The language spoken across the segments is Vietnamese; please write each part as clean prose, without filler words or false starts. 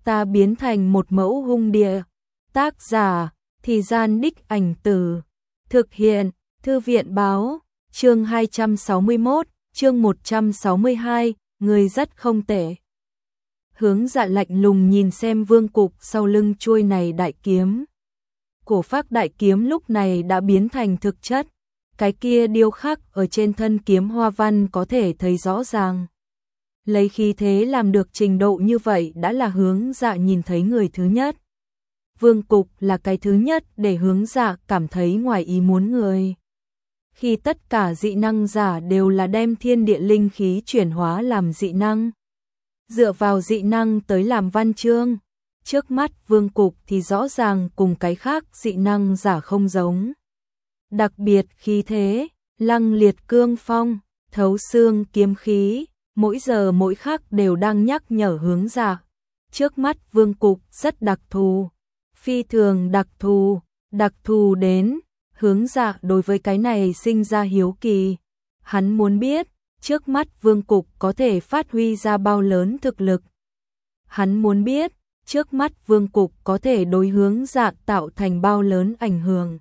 ta biến thành một mẫu hung địa. Tác giả, Thì Gian Đích Ảnh Từ. Thực hiện, Thư viện Báo. Chương 261, chương 162, người rất không tệ. Hướng Dạ lạnh lùng nhìn xem vương cục sau lưng chuôi này đại kiếm. Cổ phác đại kiếm lúc này đã biến thành thực chất. Cái kia điêu khắc ở trên thân kiếm hoa văn có thể thấy rõ ràng. Lấy khí thế làm được trình độ như vậy đã là Hướng Dạ nhìn thấy người thứ nhất. Vương cục là cái thứ nhất để Hướng Dạ cảm thấy ngoài ý muốn người. Khi tất cả dị năng giả đều là đem thiên địa linh khí chuyển hóa làm dị năng. Dựa vào dị năng tới làm văn chương. Trước mắt vương cục thì rõ ràng cùng cái khác dị năng giả không giống. Đặc biệt khí thế, lăng liệt cương phong, thấu xương kiếm khí, mỗi giờ mỗi khắc đều đang nhắc nhở Hướng Dạ. Trước mắt vương cục rất đặc thù, phi thường đặc thù đến, Hướng Dạ đối với cái này sinh ra hiếu kỳ. Hắn muốn biết, trước mắt vương cục có thể phát huy ra bao lớn thực lực. Hắn muốn biết, trước mắt vương cục có thể đối Hướng Dạ tạo thành bao lớn ảnh hưởng.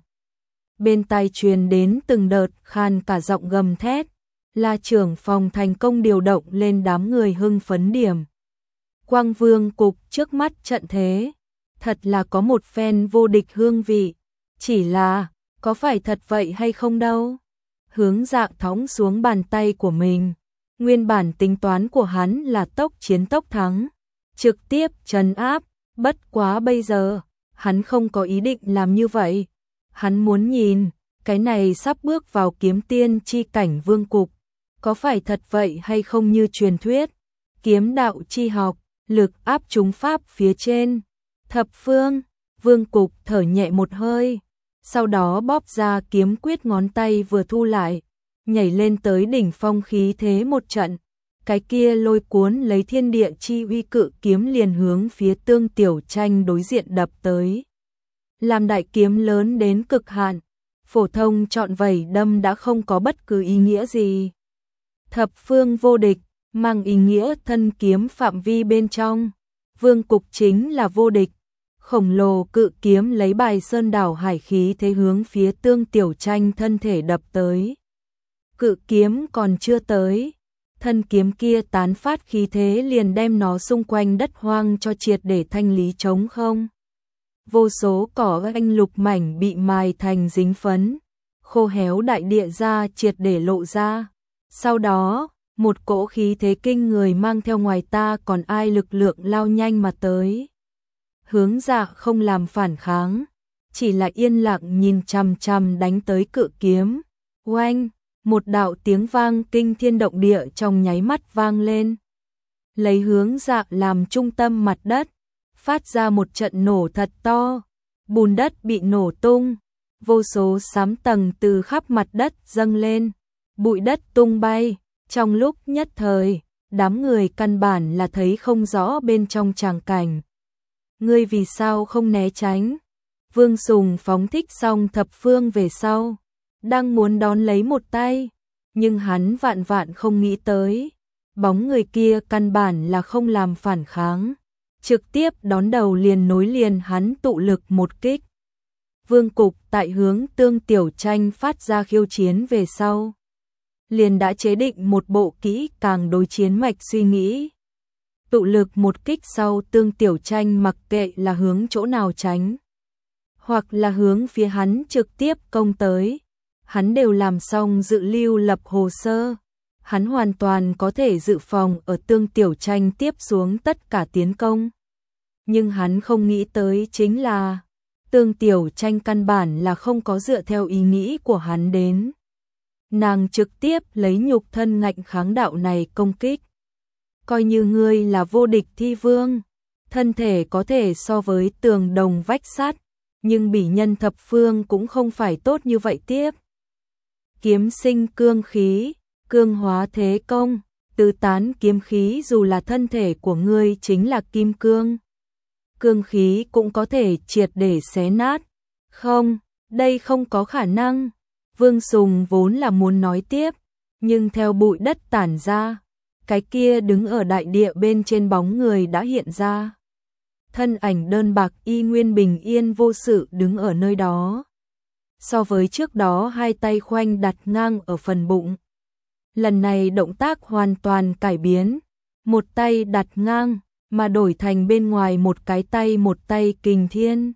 Bên tai truyền đến từng đợt khan cả giọng gầm thét, là trưởng phòng thành công điều động lên đám người hưng phấn điểm. Quang vương cục trước mắt trận thế, thật là có một phen vô địch hương vị, chỉ là, có phải thật vậy hay không đâu. Hướng Dạ thõng xuống bàn tay của mình, nguyên bản tính toán của hắn là tốc chiến tốc thắng, trực tiếp trấn áp, bất quá bây giờ, hắn không có ý định làm như vậy. Hắn muốn nhìn, cái này sắp bước vào kiếm tiên chi cảnh vương cục, có phải thật vậy hay không như truyền thuyết, kiếm đạo chi học, lực áp trúng pháp phía trên. Thập phương, vương cục thở nhẹ một hơi, sau đó bóp ra kiếm quyết ngón tay vừa thu lại, nhảy lên tới đỉnh phong khí thế một trận. Cái kia lôi cuốn lấy thiên địa chi uy cự kiếm liền hướng phía Tương Tiểu Tranh đối diện đập tới. Làm đại kiếm lớn đến cực hạn, phổ thông chọn vẩy đâm đã không có bất cứ ý nghĩa gì. Thập phương vô địch, mang ý nghĩa thân kiếm phạm vi bên trong. Vương cục chính là vô địch. Khổng lồ cự kiếm lấy bài sơn đảo hải khí thế hướng phía Tương Tiểu Tranh thân thể đập tới. Cự kiếm còn chưa tới, thân kiếm kia tán phát khí thế liền đem nó xung quanh đất hoang cho triệt để thanh lý trống không. Vô số cỏ anh lục mảnh bị mài thành dính phấn, khô héo đại địa ra triệt để lộ ra. Sau đó, một cỗ khí thế kinh người mang theo ngoài ta còn ai lực lượng lao nhanh mà tới. Hướng Dạ không làm phản kháng, chỉ là yên lặng nhìn chằm chằm đánh tới cự kiếm. Oanh, một đạo tiếng vang kinh thiên động địa trong nháy mắt vang lên. Lấy Hướng Dạ làm trung tâm mặt đất, phát ra một trận nổ thật to, bùn đất bị nổ tung, vô số xám tầng từ khắp mặt đất dâng lên, bụi đất tung bay, trong lúc nhất thời, đám người căn bản là thấy không rõ bên trong tràng cảnh. Ngươi vì sao không né tránh? Vương Sùng phóng thích xong thập phương về sau, đang muốn đón lấy một tay, nhưng hắn vạn vạn không nghĩ tới, bóng người kia căn bản là không làm phản kháng, trực tiếp đón đầu liền nối liền hắn tụ lực một kích. Vương cục tại hướng Tương Tiểu Tranh phát ra khiêu chiến về sau, liền đã chế định một bộ kỹ càng đối chiến mạch suy nghĩ. Tụ lực một kích sau Tương Tiểu Tranh mặc kệ là hướng chỗ nào tránh, hoặc là hướng phía hắn trực tiếp công tới, hắn đều làm xong dự lưu lập hồ sơ. Hắn hoàn toàn có thể dự phòng ở Tương Tiểu Tranh tiếp xuống tất cả tiến công. Nhưng hắn không nghĩ tới chính là Tương Tiểu Tranh căn bản là không có dựa theo ý nghĩ của hắn đến. Nàng trực tiếp lấy nhục thân ngạnh kháng đạo này công kích. Coi như ngươi là vô địch thi vương, thân thể có thể so với tường đồng vách sắt, nhưng bỉ nhân thập phương cũng không phải tốt như vậy tiếp. Kiếm sinh cương khí, cương hóa thế công, tứ tán kiếm khí dù là thân thể của ngươi chính là kim cương. Cương khí cũng có thể triệt để xé nát. Không, đây không có khả năng. Vương Sùng vốn là muốn nói tiếp, nhưng theo bụi đất tản ra, cái kia đứng ở đại địa bên trên bóng người đã hiện ra. thân ảnh đơn bạc y nguyên bình yên vô sự đứng ở nơi đó. So với trước đó hai tay khoanh đặt ngang ở phần bụng. Lần này động tác hoàn toàn cải biến, một tay đặt ngang mà đổi thành bên ngoài một tay Kình Thiên.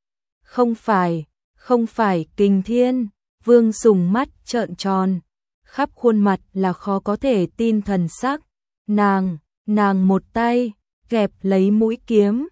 Không phải Kình Thiên, Vương Sùng mắt trợn tròn, khắp khuôn mặt là khó có thể tin thần sắc. Nàng một tay kẹp lấy mũi kiếm,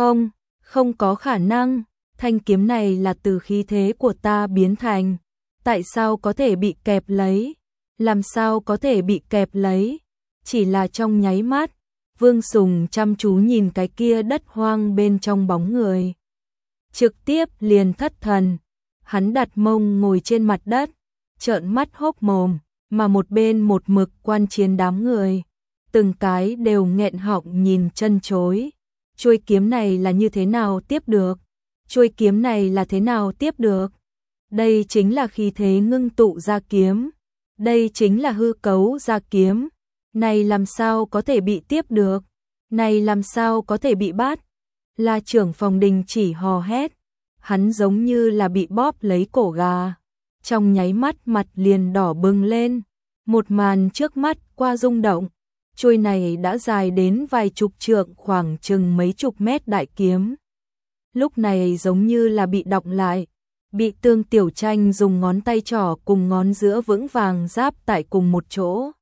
không có khả năng, thanh kiếm này là từ khí thế của ta biến thành, tại sao có thể bị kẹp lấy, làm sao có thể bị kẹp lấy, chỉ là trong nháy mắt, Vương Sùng chăm chú nhìn cái kia đất hoang bên trong bóng người. Trực tiếp liền thất thần, hắn đặt mông ngồi trên mặt đất, trợn mắt hốc mồm, mà một bên một mực quan chiến đám người. Từng cái đều nghẹn họng nhìn chân chối. Chuôi kiếm này là như thế nào tiếp được? Chuôi kiếm này là thế nào tiếp được? Đây chính là khí thế ngưng tụ ra kiếm. Đây chính là hư cấu ra kiếm. Này làm sao có thể bị tiếp được? Này làm sao có thể bị bắt? Là trưởng phòng đình chỉ hò hét. Hắn giống như là bị bóp lấy cổ gà. Trong nháy mắt mặt liền đỏ bừng lên. Một màn trước mắt qua rung động. Chuôi này đã dài đến vài chục trượng, khoảng chừng mấy chục mét đại kiếm. Lúc này giống như là bị đọng lại, bị Tương Tiểu Tranh dùng ngón tay trỏ cùng ngón giữa vững vàng giáp tại cùng một chỗ.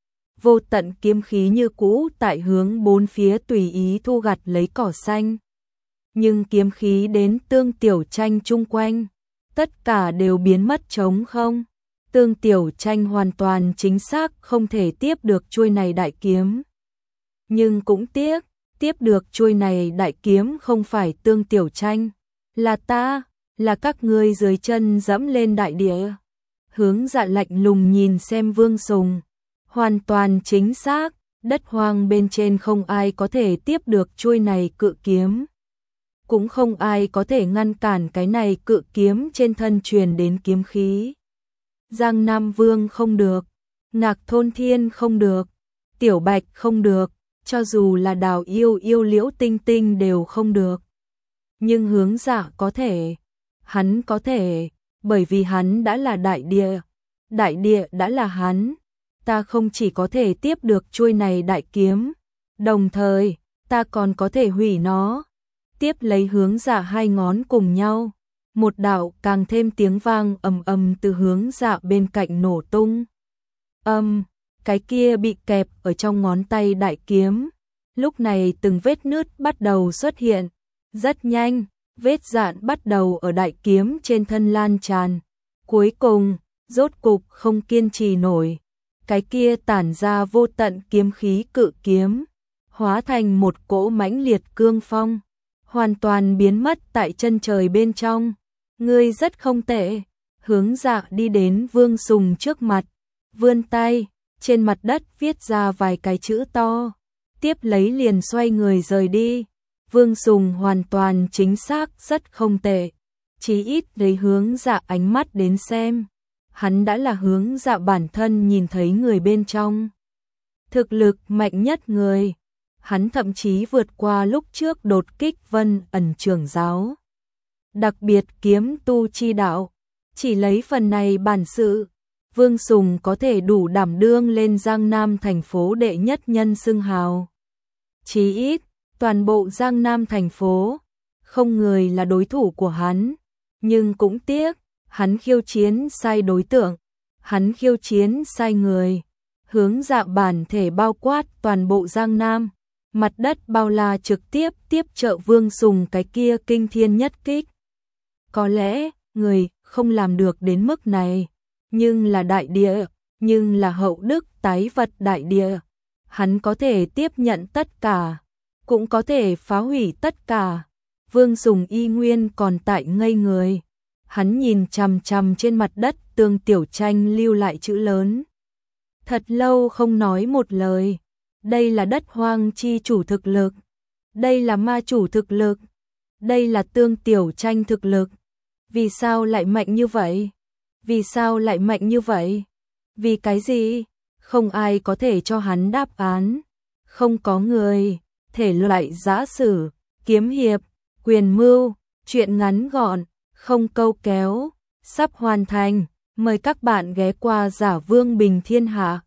Vô tận kiếm khí như cũ tại hướng bốn phía tùy ý thu gặt lấy cỏ xanh. Nhưng kiếm khí đến Tương Tiểu Tranh chung quanh, tất cả đều biến mất trống không. Tương Tiểu Tranh hoàn toàn chính xác không thể tiếp được chuôi này đại kiếm. Nhưng cũng tiếc, tiếp được chuôi này đại kiếm không phải Tương Tiểu Tranh, là ta, là các ngươi dưới chân dẫm lên đại địa. Hướng Dạ lạnh lùng nhìn xem Vương Sùng, hoàn toàn chính xác, đất hoang bên trên không ai có thể tiếp được chuôi này cự kiếm. Cũng không ai có thể ngăn cản cái này cự kiếm trên thân truyền đến kiếm khí. Giang Nam Vương không được, Ngạc Thôn Thiên không được, Tiểu Bạch không được, cho dù là Đào Yêu Liễu Tinh Tinh đều không được. Nhưng Hướng Dạ có thể, hắn có thể, bởi vì hắn đã là đại địa đã là hắn. Ta không chỉ có thể tiếp được chuôi này đại kiếm, đồng thời, ta còn có thể hủy nó. Tiếp lấy Hướng Dạ hai ngón cùng nhau. Một đạo càng thêm tiếng vang ầm ầm từ Hướng Dạ bên cạnh nổ tung. Cái kia bị kẹp ở trong ngón tay đại kiếm. Lúc này từng vết nứt bắt đầu xuất hiện. Rất nhanh, vết dạn bắt đầu ở đại kiếm trên thân lan tràn. Cuối cùng, rốt cục không kiên trì nổi. Cái kia tản ra vô tận kiếm khí cự kiếm, hóa thành một cỗ mãnh liệt cương phong, hoàn toàn biến mất tại chân trời bên trong. Ngươi rất không tệ. Hướng Dạ đi đến Vương Sùng trước mặt, vươn tay, trên mặt đất viết ra vài cái chữ to, tiếp lấy liền xoay người rời đi. Vương Sùng hoàn toàn chính xác rất không tệ, chí ít lấy Hướng Dạ ánh mắt đến xem, hắn đã là Hướng Dạ bản thân nhìn thấy người bên trong. Thực lực mạnh nhất người, hắn thậm chí vượt qua lúc trước đột kích Vân Ẩn trưởng giáo. Đặc biệt kiếm tu chi đạo, chỉ lấy phần này bản sự, Vương Sùng có thể đủ đảm đương lên Giang Nam thành phố đệ nhất nhân xưng hào. Chí ít, toàn bộ Giang Nam thành phố, không người là đối thủ của hắn, nhưng cũng tiếc, hắn khiêu chiến sai đối tượng, hắn khiêu chiến sai người. Hướng Dạ bản thể bao quát toàn bộ Giang Nam, mặt đất bao la trực tiếp tiếp trợ Vương Sùng cái kia kinh thiên nhất kích. Có lẽ, người không làm được đến mức này, nhưng là đại địa, nhưng là hậu đức tái vật đại địa. Hắn có thể tiếp nhận tất cả, cũng có thể phá hủy tất cả. Vương Sùng y nguyên còn tại ngây người. Hắn nhìn chằm chằm trên mặt đất Tương Tiểu Tranh lưu lại chữ lớn. Thật lâu không nói một lời. Đây là đất hoang chi chủ thực lực. Đây là ma chủ thực lực. Đây là Tương Tiểu Tranh thực lực. Vì sao lại mạnh như vậy? Vì sao lại mạnh như vậy? Vì cái gì? Không ai có thể cho hắn đáp án. Không có người thể loại giả sử kiếm hiệp, quyền mưu, truyện ngắn gọn, không câu kéo, sắp hoàn thành. Mời các bạn ghé qua Giả Vương Bình Thiên Hạ.